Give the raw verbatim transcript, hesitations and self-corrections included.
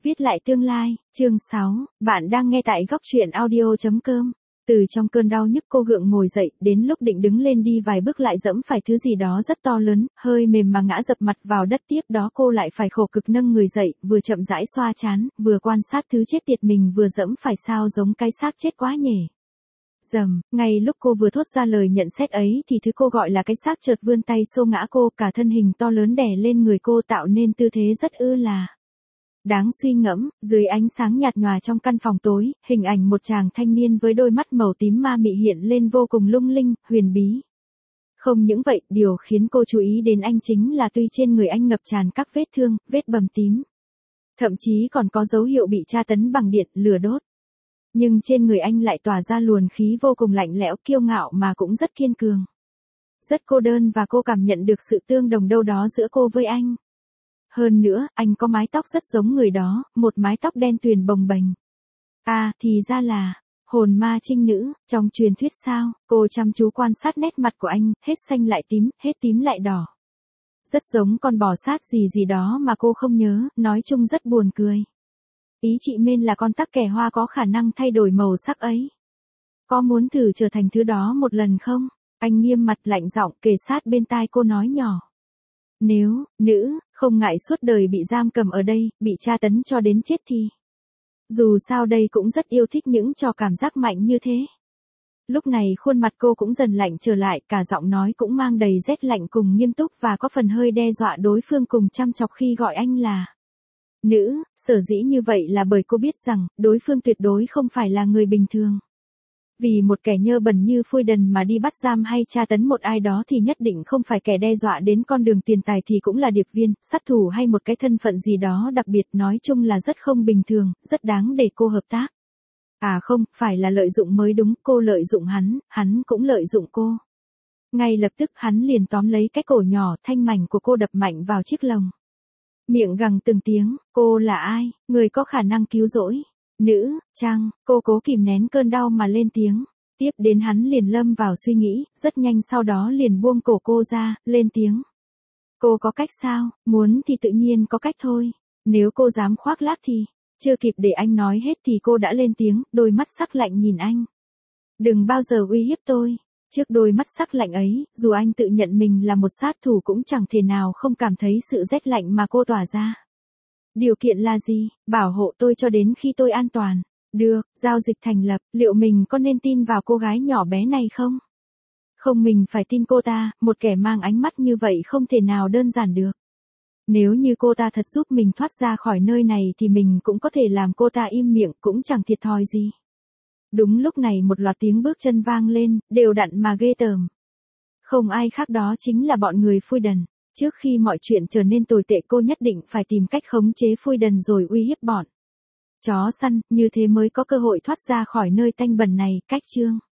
Viết lại tương lai, chương sáu, bạn đang nghe tại góc truyện audio chấm com. Từ trong cơn đau nhức cô gượng ngồi dậy, đến lúc định đứng lên đi vài bước lại dẫm phải thứ gì đó rất to lớn, hơi mềm mà ngã dập mặt vào đất, tiếp đó cô lại phải khổ cực nâng người dậy, vừa chậm rãi xoa trán, vừa quan sát thứ chết tiệt mình vừa dẫm phải, sao giống cái xác chết quá nhỉ. Dầm, ngay lúc cô vừa thốt ra lời nhận xét ấy thì thứ cô gọi là cái xác chợt vươn tay xô ngã cô, cả thân hình to lớn đè lên người cô tạo nên tư thế rất ư là đáng suy ngẫm. Dưới ánh sáng nhạt nhòa trong căn phòng tối, hình ảnh một chàng thanh niên với đôi mắt màu tím ma mị hiện lên vô cùng lung linh, huyền bí. Không những vậy, điều khiến cô chú ý đến anh chính là tuy trên người anh ngập tràn các vết thương, vết bầm tím, thậm chí còn có dấu hiệu bị tra tấn bằng điện, lửa đốt. Nhưng trên người anh lại tỏa ra luồng khí vô cùng lạnh lẽo, kiêu ngạo mà cũng rất kiên cường. Rất cô đơn và cô cảm nhận được sự tương đồng đâu đó giữa cô với anh. Hơn nữa, anh có mái tóc rất giống người đó, một mái tóc đen tuyền bồng bềnh. À, thì ra là hồn ma trinh nữ, trong truyền thuyết sao? Cô chăm chú quan sát nét mặt của anh, hết xanh lại tím, hết tím lại đỏ. Rất giống con bò sát gì gì đó mà cô không nhớ, nói chung rất buồn cười. Ý chị Mên là con tắc kè hoa có khả năng thay đổi màu sắc ấy. Có muốn thử trở thành thứ đó một lần không? Anh nghiêm mặt lạnh giọng kề sát bên tai cô nói nhỏ. Nếu, nữ, không ngại suốt đời bị giam cầm ở đây, bị tra tấn cho đến chết thì. Dù sao đây cũng rất yêu thích những trò cảm giác mạnh như thế. Lúc này khuôn mặt cô cũng dần lạnh trở lại, cả giọng nói cũng mang đầy rét lạnh cùng nghiêm túc và có phần hơi đe dọa đối phương cùng chăm chọc khi gọi anh là nữ. Sở dĩ như vậy là bởi cô biết rằng, đối phương tuyệt đối không phải là người bình thường. Vì một kẻ nhơ bẩn như Phôi Đần mà đi bắt giam hay tra tấn một ai đó thì nhất định không phải kẻ đe dọa đến con đường tiền tài thì cũng là điệp viên, sát thủ hay một cái thân phận gì đó đặc biệt, nói chung là rất không bình thường, rất đáng để cô hợp tác. À không, phải là lợi dụng mới đúng, cô lợi dụng hắn, hắn cũng lợi dụng cô. Ngay lập tức hắn liền tóm lấy cái cổ nhỏ thanh mảnh của cô đập mạnh vào chiếc lồng. Miệng gằn từng tiếng, cô là ai, người có khả năng cứu rỗi. Nữ, chăng, cô cố kìm nén cơn đau mà lên tiếng. Tiếp đến hắn liền lâm vào suy nghĩ, rất nhanh sau đó liền buông cổ cô ra, lên tiếng. Cô có cách sao, muốn thì tự nhiên có cách thôi. Nếu cô dám khoác lác thì, chưa kịp để anh nói hết thì cô đã lên tiếng, đôi mắt sắc lạnh nhìn anh. Đừng bao giờ uy hiếp tôi. Trước đôi mắt sắc lạnh ấy, dù anh tự nhận mình là một sát thủ cũng chẳng thể nào không cảm thấy sự rét lạnh mà cô tỏa ra. Điều kiện là gì? Bảo hộ tôi cho đến khi tôi an toàn. Được, giao dịch thành lập, liệu mình có nên tin vào cô gái nhỏ bé này không? Không, mình phải tin cô ta, một kẻ mang ánh mắt như vậy không thể nào đơn giản được. Nếu như cô ta thật giúp mình thoát ra khỏi nơi này thì mình cũng có thể làm cô ta im miệng, cũng chẳng thiệt thòi gì. Đúng lúc này một loạt tiếng bước chân vang lên, đều đặn mà ghê tởm. Không ai khác đó chính là bọn người Phôi Đần. Trước khi mọi chuyện trở nên tồi tệ cô nhất định phải tìm cách khống chế Phôi Đần rồi uy hiếp bọn chó săn, như thế mới có cơ hội thoát ra khỏi nơi tanh bần này. Cách chương